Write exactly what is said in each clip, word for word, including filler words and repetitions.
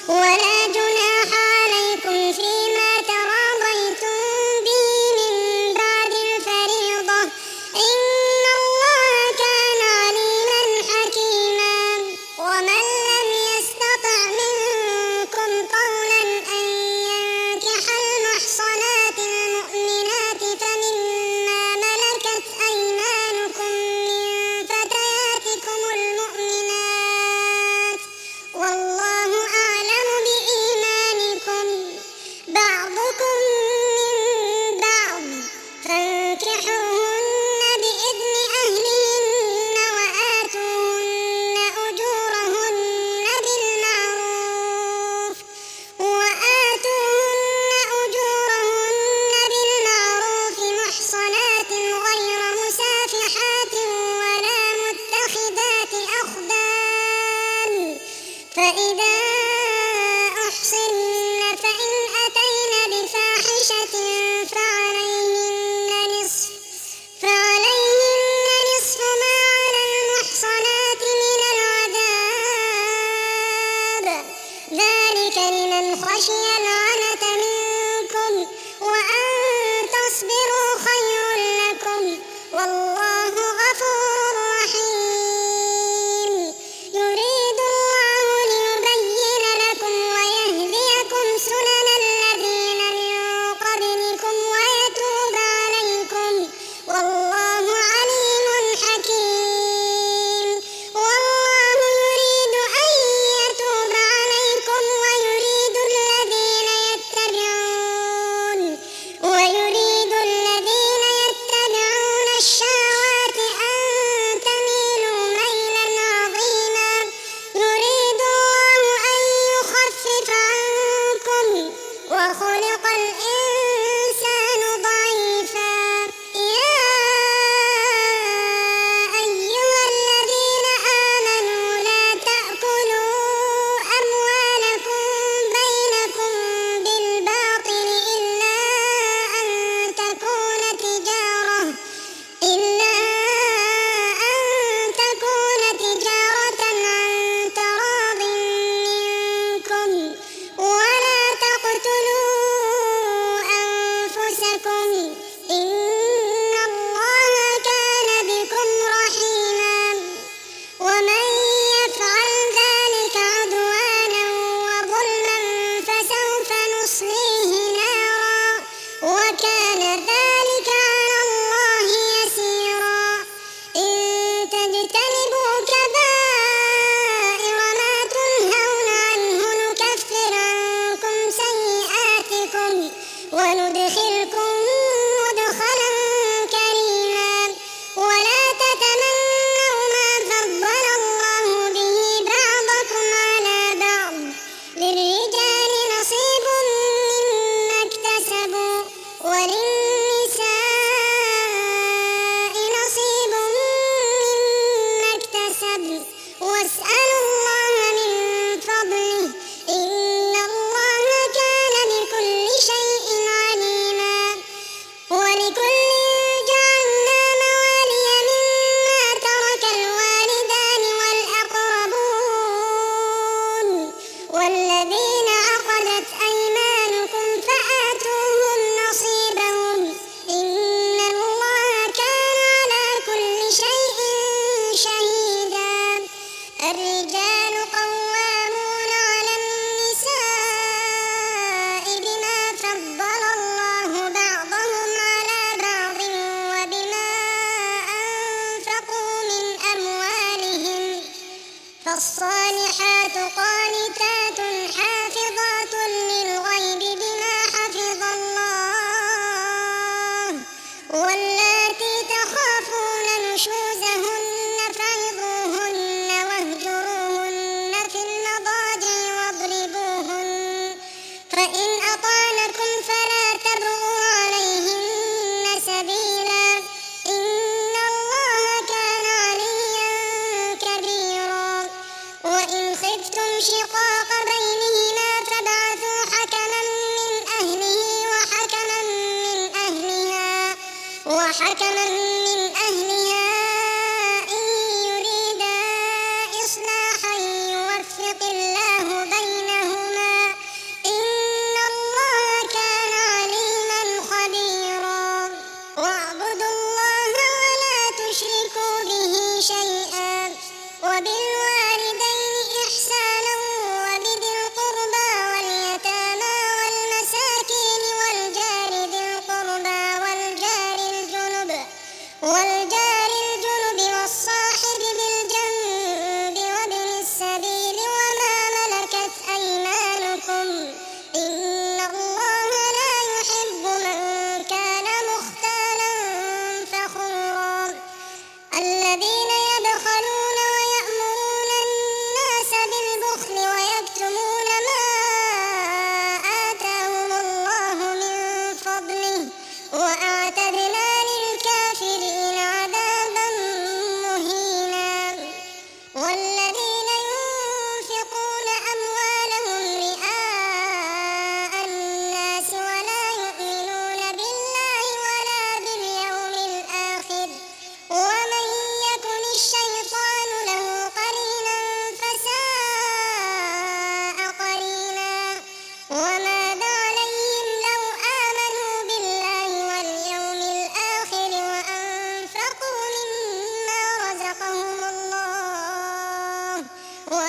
ولا جناح عليكم فيما تراضيتم به من بعد الفريضة إن الله كان عليما حكيما. ومن لم يستطع منكم طولا أن ينكح المحصنات المؤمنات فمما ملكت أيمانكم من فتياتكم المؤمنات والله أعلم بإيمانكم بعضكم من بعض فانكحوهن بإذن أهلهن وآتوهن أجورهن بالمعروف وآتوهن أجورهن بالمعروف محصنات غير مسافحات ولا متخذات أخدان فإذا أحصن فإن أتين بفاحشة فعليهن نصف فعليهن نصف ما على المحصنات من العذاب ذلك لمن خشي العنة منكم وأن تصبروا خير لكم والله غفور رحيم. يريد الله ليبين لكم ويهديكم سنن الذين من قبلكم ويتوب عليكم والله عليم حكيم. والله يريد أن يتوب عليكم ويريد الذين يتبعون ويريد الذين يتبعون الشهوات أن تميلوا ميلا عظيما. يريد الله أن يخفف عنكم وخلق الإنسان ضعيفا. يا أيها الذين آمنوا لا تأكلوا أموالكم بينكم بالباطل إلا أن تكون تجارة إلا أن تكون تجارة عن تراض منكم ولا تقتلوا أنفسكم إن الله كان بكم رحيما. ومن يفعل ذلك عدوانا وظلما فسوف نصليه نارا وكان ذلك على الله يسيرا. إن تجتنبوا كبائر ما تنهون عنه نكفر عنكم سيئاتكم وندخلكم مدخلا كريما. ولا تتمنوا ما فضل الله به بعضكم على بعض للرجال نصيب مما اكتسبوا وللنساء نصيب مما اكتسبن واسألوا الله من فضله إن الله كان بكل شيء عليما. ولكل جعلنا موالي مما ترك الوالدان والأقربون والذين عقدت أيمانكم فآتوهم نصيبهم إن الله كان على كل شيء شهيدا. الرجال قوامون على النساء بما فضل الله بعضهم على بعض وبما أنفقوا من أموالهم فالصالحات قانتات حافظات للغيب بما حفظ الله. واللاتي تخافون نشوزهن فعظوهن واهجروهن في المضاجع واضربوهن فإن أطعنكم فلا تبغوا عليهن سبيلا إن الله كان عليا كبيرا. وإن خفتم شقاق بينهما فابعثوا حكما من أهله وحكما من أهلها وحكما من أهلها إن يريدا إصلاحا يوفق الله بينهما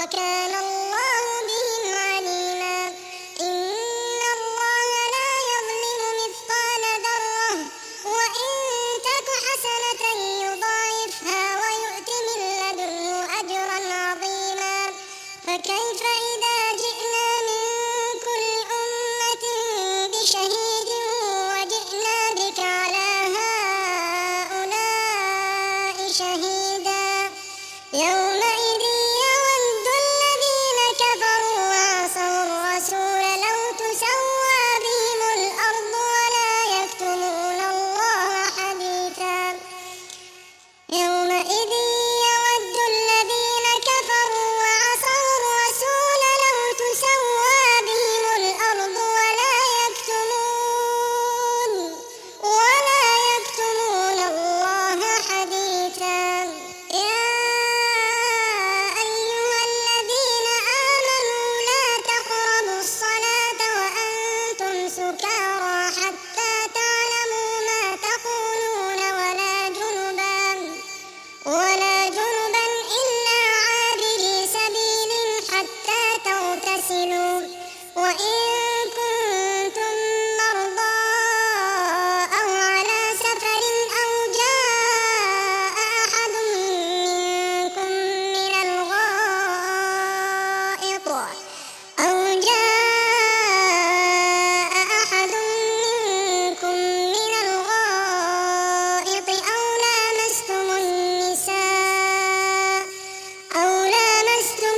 وكان الله بهم عليما إن الله لا يظلم مثقال ذرة وإن تك حسنة يضاعفها ويؤت من لدنه أجرا عظيما فكيف إذا جئنا من كل أمة بشهيد وجئنا بك على هؤلاء شهيدا يومئذ يود الذين كفروا وعصوا الرسول لو تسوى بهم الأرض ولا يكتمون الله حديثا يومئذ يود الذين كفروا وعصوا الرسول لو تسوى بهم الأرض ولا يكتمون ولا يكتمون الله حديثا يا أيها الذين آمنوا لا تقربوا الصلاة وأنتم سكارى حتى تعلموا ما تقولون ولا جنبا ولا جنبا إلا عابري سبيل حتى تغتسلوا وإن كنتم مرضى أو على سفر أو جاء أحد منكم من الغائط أو جاء أحد منكم من الغائط أو لامستم النساء أو لامستم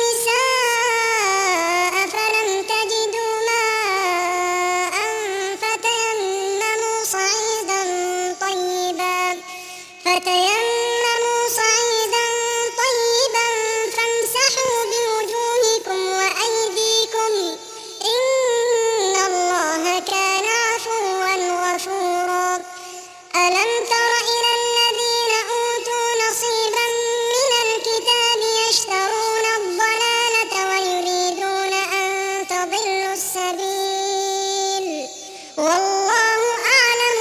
النساء فلم تجدوا ماء فتيمموا صعيدا طيبا فتيمموا صعيدا طيبا فامسحوا بوجوهكم وأيديكم إن الله كان عفوا غفورا ألم تر إلى الذين أوتوا نصيبا من الكتاب يشترون الضلالة ويريدون أن تضلوا السبيل والله أعلم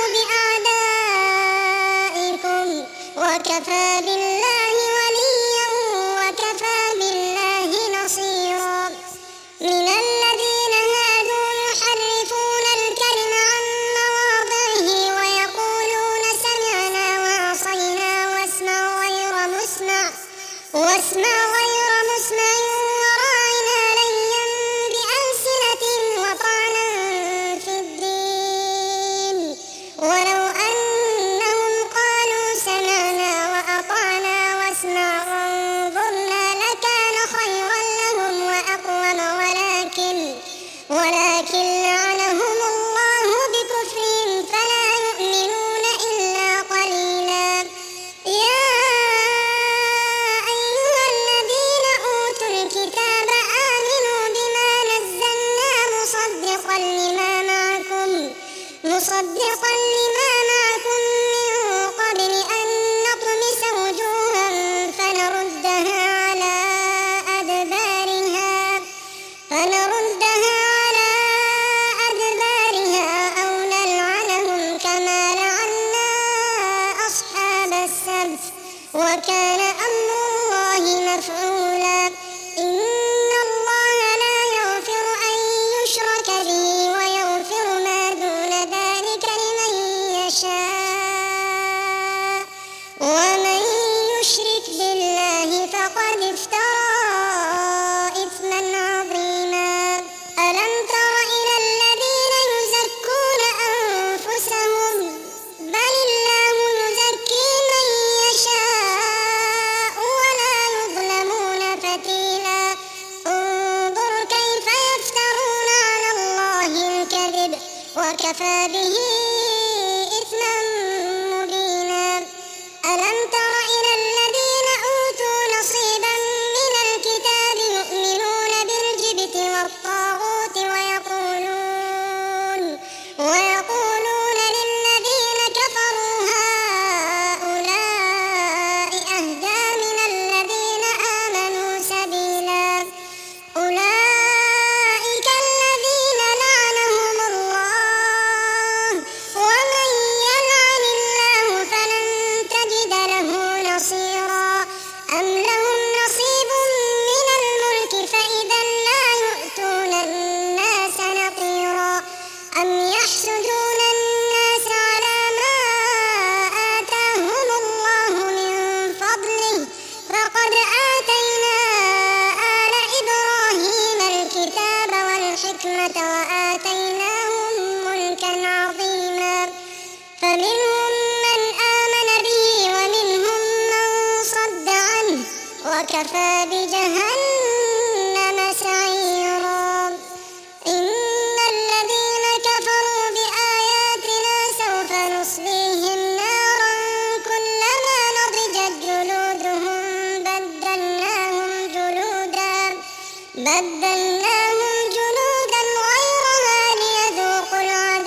بأعدائكم وكفى بالله وليا وكفى بالله نصيرا من الذين هادوا يحرفون الكلم عن مواضعه ويقولون سمعنا وعصينا واسمع غير مسمع واسمع غير مسمع وراعنا ليا بألسنتهم وطعنا في الدين ولو أنهم قالوا سمعنا وأطعنا واسمع وانظرنا لكان خيرا لهم وأقوم ولكن ولكن لعنهم الله بكفرهم فلا يؤمنون إلا قليلا يا أيها الذين أوتوا الكتاب آمنوا بما نزلنا مصدقا لما معكم مصدقا لما معكم من قبل أن نطمس وجوها فنردها على أدبارها فنردها على أدبارها أو نلعنهم كما لعنا أصحاب السبت وكان أمر الله مفعولا إن الله لا يغفر أن يشرك به ويغفر ما دون ذلك لمن يشاء ومن يشرك بالله فقد افترى إثما عظيما ألم تر إلى الذين يزكون أنفسهم بل الله يزكي من يشاء ولا يظلمون فتيلا انظر كيف يفترون على الله الكذب وكفى به إثما مبينا ألم تر إلى الذين أوتوا نصيبا من الكتاب يؤمنون بالجبت والطاغوت ويقولون ويقولون للذين كفروا هؤلاء أهدى من الذين آمنوا سبيلا أولئك الذين لعنهم الله الحكمة وآتيناهم ملكا عظيما فمنهم من آمن به ومنهم من صد عنه وكفى بجهنم سعيرا إن الذين كفروا بآياتنا سوف نصليهم نارا كلما نضجت جلودهم بدلناهم جلودا بدلناهم جلودا غيرها ليذوقوا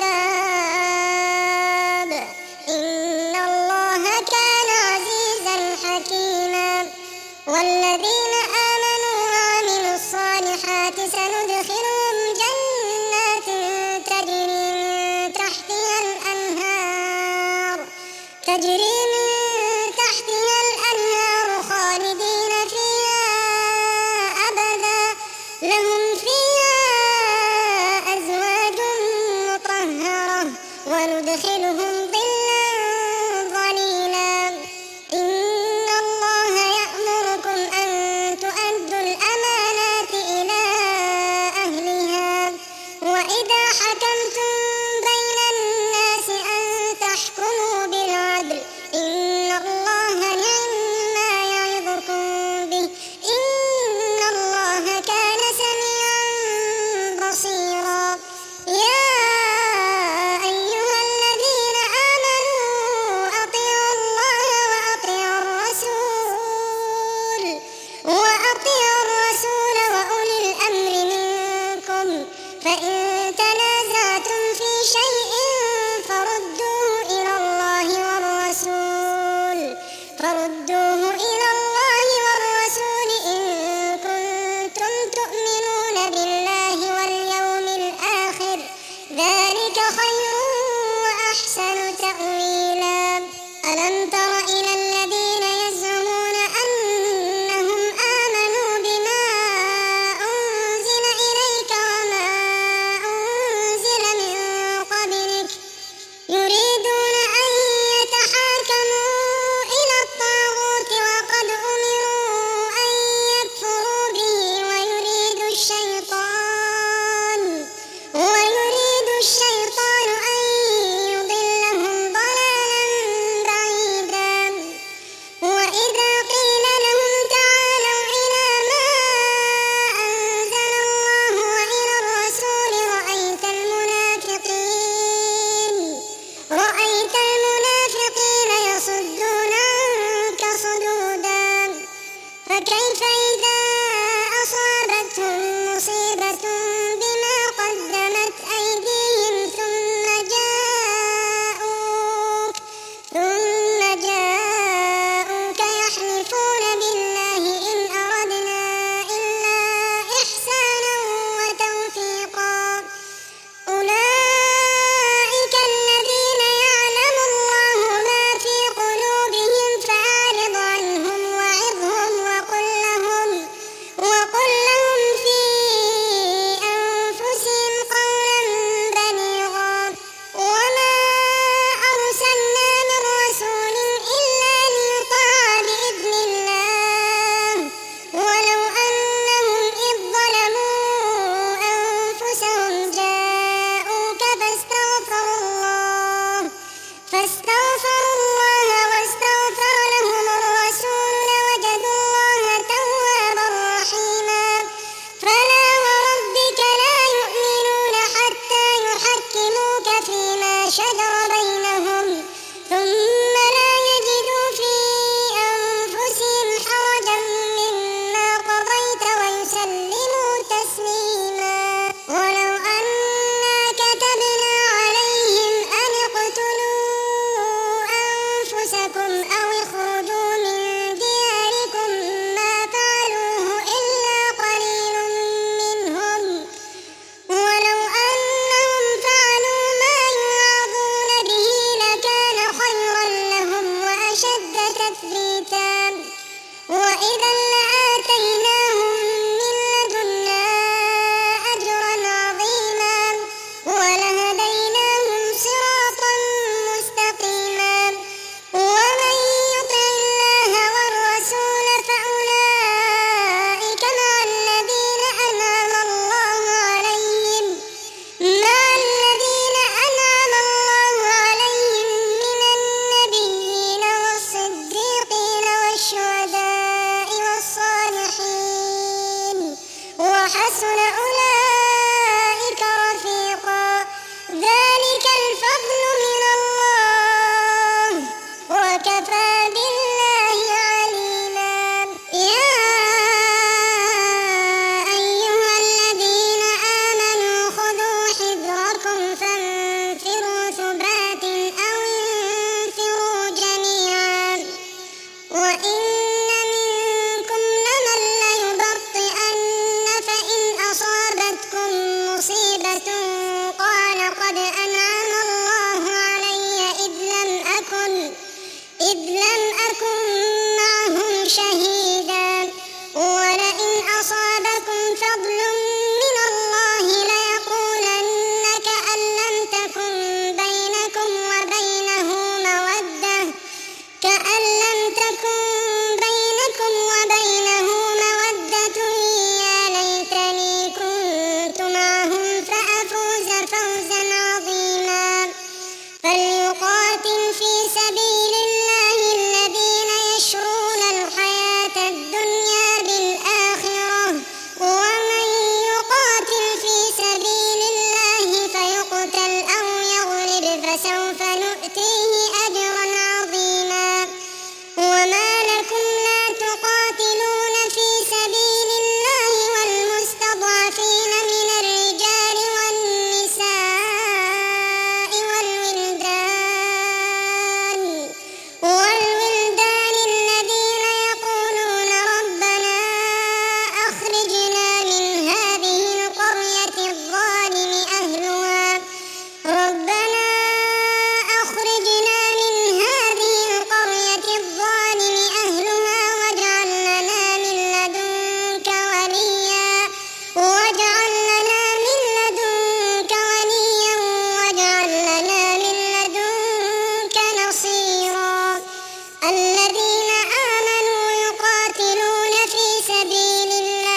العذاب إن الله كان عزيزا حكيما والذين آمنوا وعملوا الصالحات سندخلهم جنات تجري من تحتها الأنهار تجري من تحتها الأنهار خالدين فيها أبدا لهم فيها أزواج مطهرة وندخلهم ظلا ظليلا إن الله يأمركم أن تؤدوا الأمانات إلى وحسن أولئك رفيقا. ذلك الفضل من الله وكفى بالله عليما. يا أيها الذين آمنوا خذوا حذركم فانفروا ثبات أو انفروا جميعا. وإن منكم لمن ليبطئن فإن أصابتكم مصيبة قال قد أنعم الله علي إذ لم أكن إذ لم أكن معهم شهيدا. ولئن أصابكم فضل من الله ليقولن كأن لم تكن بينكم وبينه مودة كأن لم تكن بينكم وبينه مودة يا ليتني كنت معهم فأفوز فوزا عظيما. فليقاتل في سبيل الله الذين يشرون الحياة الدنيا بالآخرة. ومن يقاتل في سبيل الله فيقتل أو يغلب فسوف نؤتيه أجرا عظيما. وما لكم لا تقاتلون في سبيل الله والمستضعفين من الرجال والنساء والولدان والولدان الذين يقولون ربنا أخرجنا من هذه القرية الظالم أهلها ربنا أخرجنا من هذه القرية الظالم أهلها واجعل لنا من لدنك وليا واجعل لنا من لدنك وليا واجعل لنا من لدنك نصيرا. الذين آمنوا يقاتلون في سبيل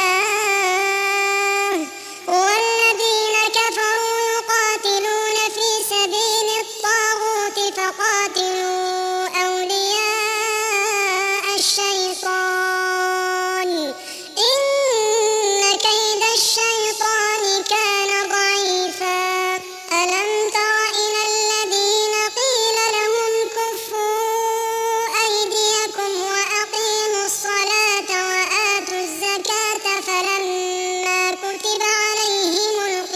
الله والذين كفروا يقاتلون في سبيل الطاغوت فقاتلوا أولياء الشيطان إن كيد الشيطان كان ضعيفا. ألم تر إلى الذين قيل لهم كفوا أيديكم وأقيموا الصلاة وآتوا الزكاة فلما كتب عليهم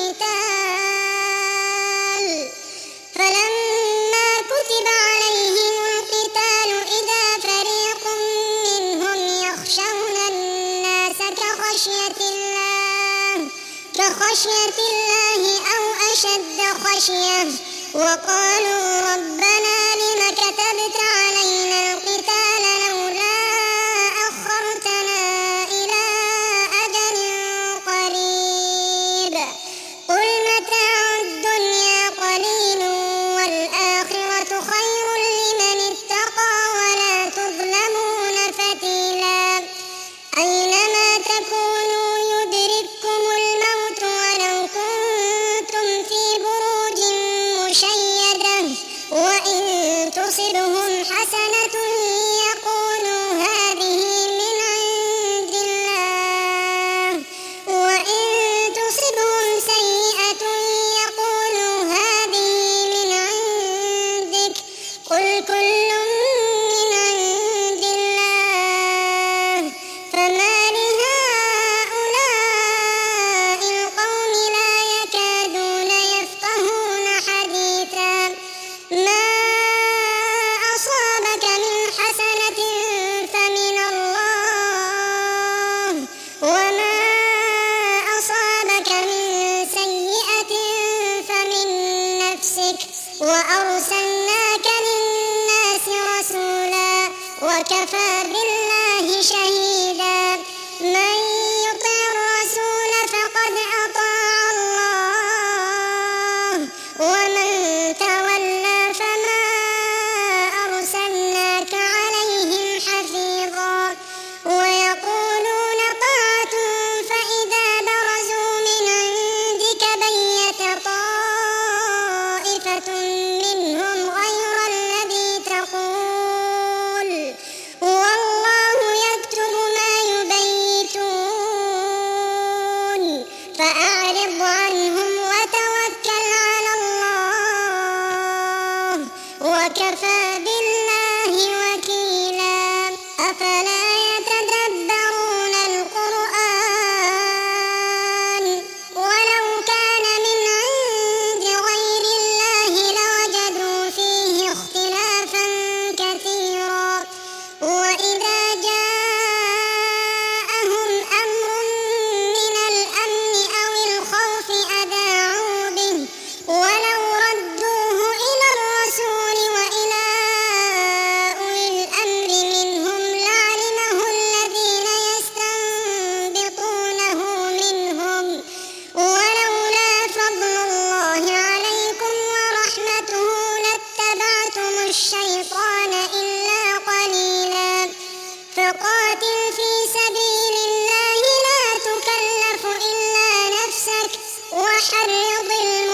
القتال فلما كتب عليهم القتال إذا فريق منهم يخشون الناس كخشية الله كخشية الله أو أشد خشية وقالوا ربنا لم كتبت علينا القتال لولا أخرتنا إلى أجل قريب قل متاع الدنيا قليل والآخرة خير لمن اتقى ولا تظلمون فتيلا. أينما تكونوا يدرككم الموت ولو كنتم في بروج مشيدة وإن تصبهم حسنة يقولوا وكفى بالله وكيلا. أفلا يتدبرون القرآن ولو كان من عند غير الله لوجدوا فيه اختلافا كثيرا. وإذا جاءهم أمر من الأمن أو الخوف أذاعوا به ولو ردوه إلى الرسول وإلى أولي الأمر منهم لعلمه الذين يستنبطونه منهم ولولا فضل الله عليكم ورحمته لاتبعتم الشيطان إلا قليلا. فقاتل في سبيل الله لا تكلف إلا نفسك وحرض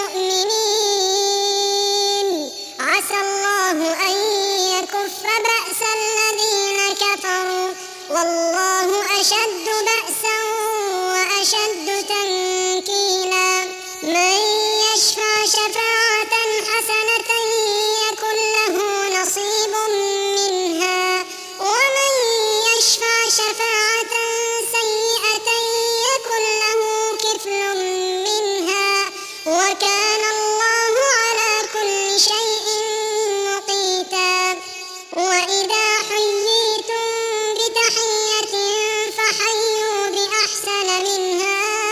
المؤمنين عسى الله أن يكف بأس الذين كفروا والله أشد بأسا وأشد تنكيلا. من يشفع شفاعة حسنة يكن له نصيب منها ومن يشفع شفاعة سيئة يكن له كفل منها وكان الله على كل شيء مقيتا. وإذا حييتم بتحية فحيوا بأحسن منها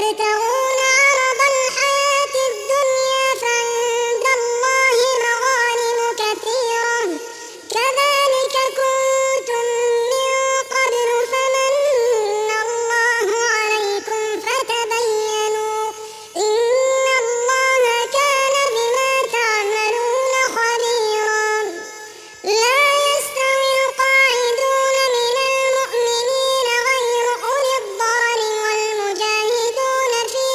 تبتغون عرض الحياة الدنيا فعند الله مغانم كثيرة كذلك كنتم من قبل فمن الله عليكم فتبينوا إن الله كان بما تعملون خبيرا لا يستوي القاعدون من المؤمنين غير أولي الضرر والمجاهدون في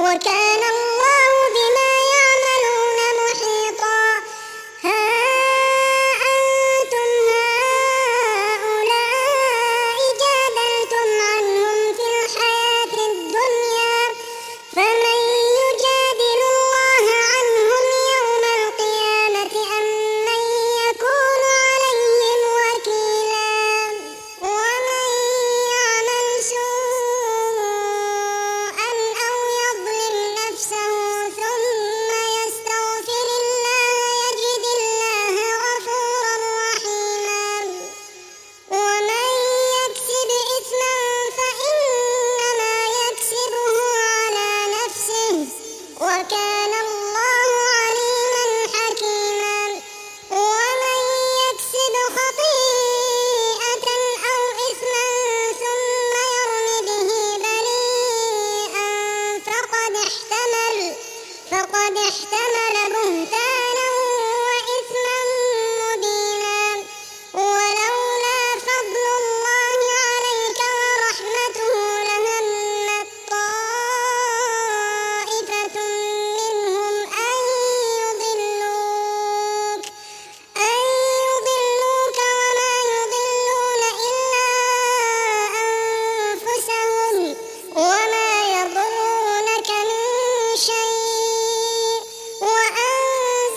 وكان الله بما يعملون محيطا. ها أنتم هؤلاء جادلتم عنهم في الحياة الدنيا، فمن يجادل الله عنهم يوم القيامة أم من يكون عليهم وكيلا. ومن يعمل سوءا أو يظلم نفسه ثم يستغفر الله يجد الله غفورا رحيما. ومن يكسب إثما فإنما يكسبه على نفسه، وكان الله عليما حكيما. ومن يكسب خطيئة أو إثما ثم يرم به بريئا فقد احتمل فقد احتمل بهتانا وإثما مبينا. ولولا فضل الله عليك ورحمته لهمت طائفة منهم أن يضلوك أن يضلوك وما يضلون إلا أنفسهم وما يضرونك من شيء، وأنزل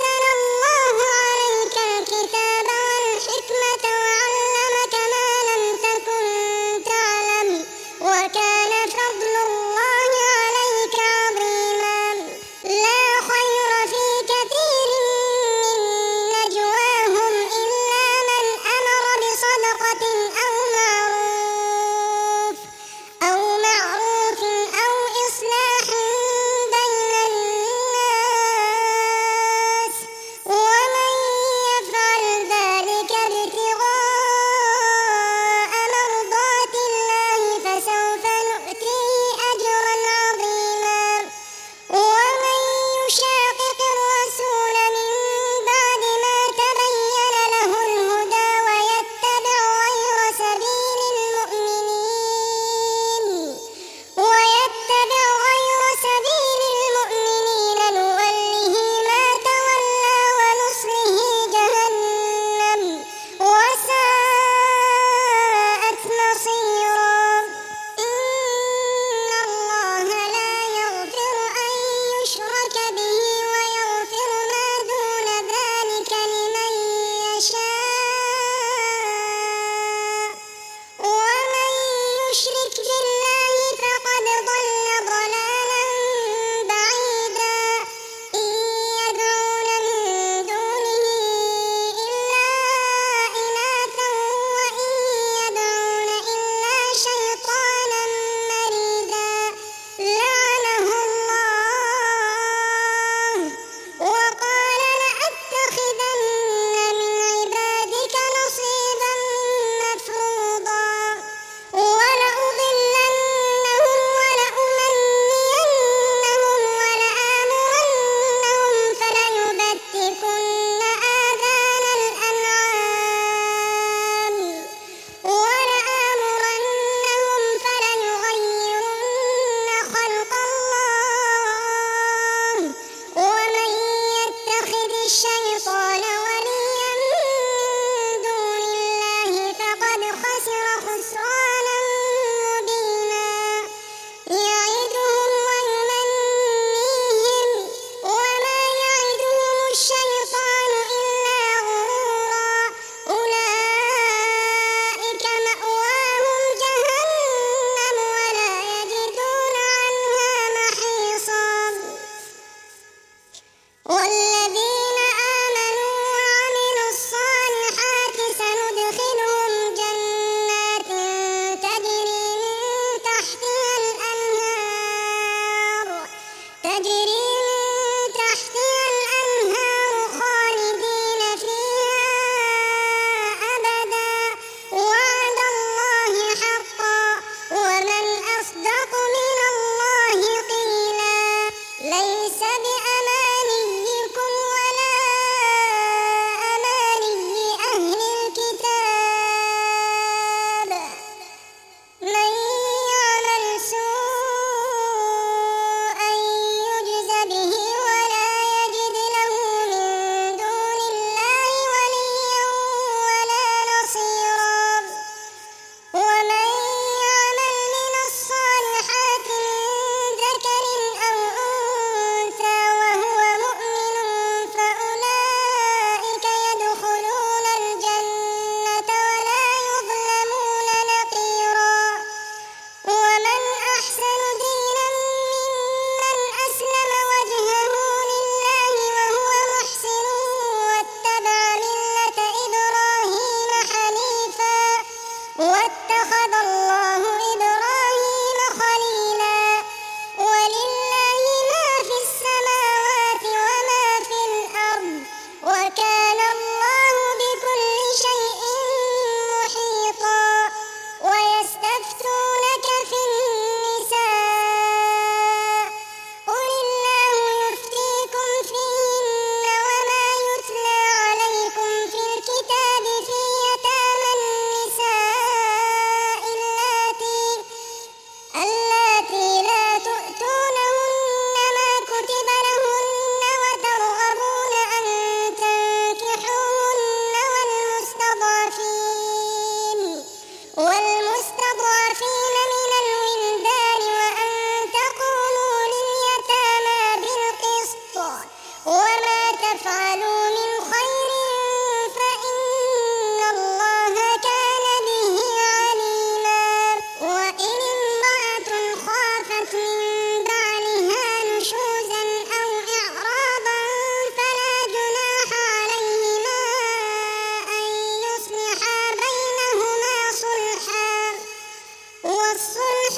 خافت من بعلها نشوزا أو إعراضا فلا جناح عليهما أن يصلحا بينهما صلحا والصلح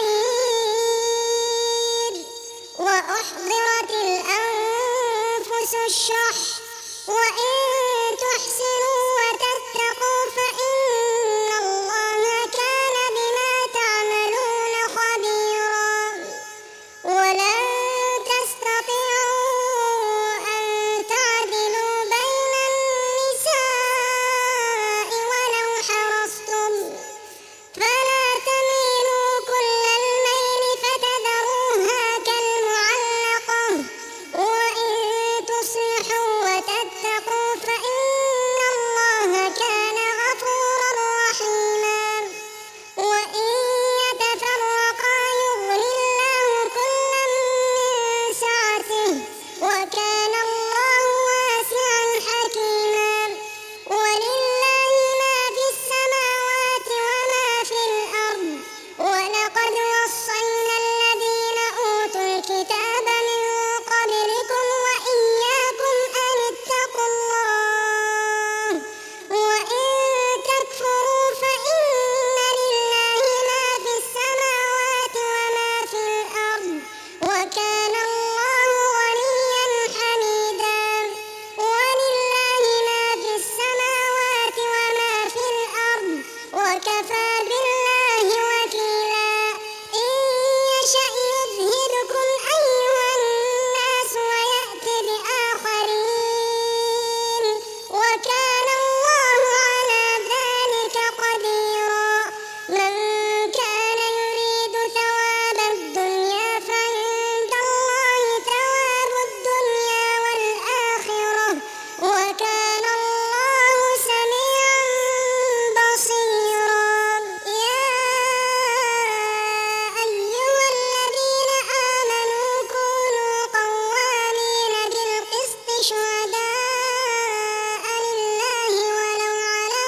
خير. وأحضرت الأنفس الشح وإن تحسنوا وتتقوا فإن الله كان بما تعملون خبيرا. ولن تستطيعوا أن تعدلوا بين النساء ولو حرصتم فلا تميلوا كل الميل فتذروها كالمعلقة. وإن تصلحوا وتتقوا فإن الله كان غفورا رحيما. وإن يتفرقا يغني الله كلا من سعته وكان الله واسعا حكيما. ولله ما في السماوات وما في الأرض. ولقد وصينا الذين أوتوا الكتاب من قبلكم وإياكم أن اتقوا الله. وإن تكفروا فإن لله ما في السماوات وما في الأرض وكان الله غنيا حميدا. ولله ما في السماوات وما في الأرض وكفى بالله وكيلا. إن يشأ يذهبكم أيها الناس ويأت بآخرين وكان الله على ذلك قديرا. من كان يريد ثواب الدنيا فعند الله ثواب الدنيا والآخرة وكان الله سميعا بصيرا. يا أيها الذين آمنوا كونوا قوامين بالقسط شهداء لله ولو على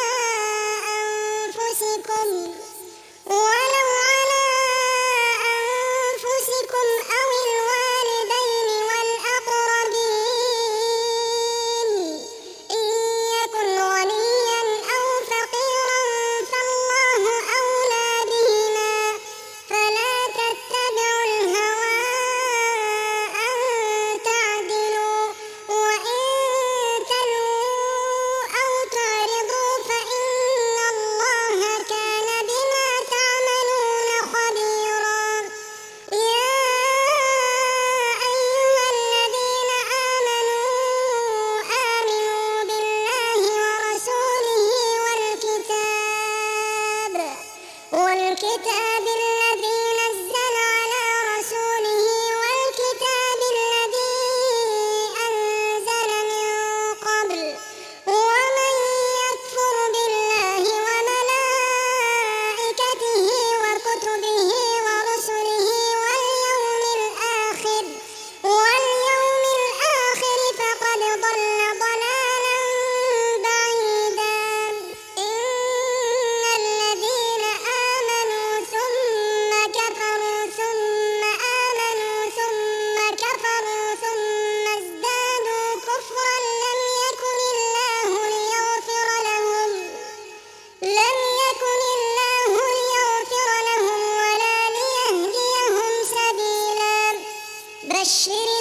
أنفسكم ولو على أنفسكم أو الوالدين والأقربين. إن يكن غنيا أو فقيرا فالله أولى بهما فلا تتبعوا الهوى أن تعدلوا. وإن تلووا أو تعرضوا فإن الله كان بما تعملون خبيرا. يا أيها الذين آمنوا آمنوا بالله ورسوله والكتاب والكتاب الذي نزل على رسوله والكتاب الذي أنزل من قبل. ومن يكفر بالله وملائكته وكتبه ورسله واليوم الآخر واليوم الآخر فقد ضل ضلالا بعيدا. إن الذين آمنوا ثم كفروا ثم آمنوا ثم كفروا ثم ازدادوا كفرا لم يكن الله ليغفر لهم لم يكن الله ليغفر لهم ولا ليهديهم سبيلا. بشر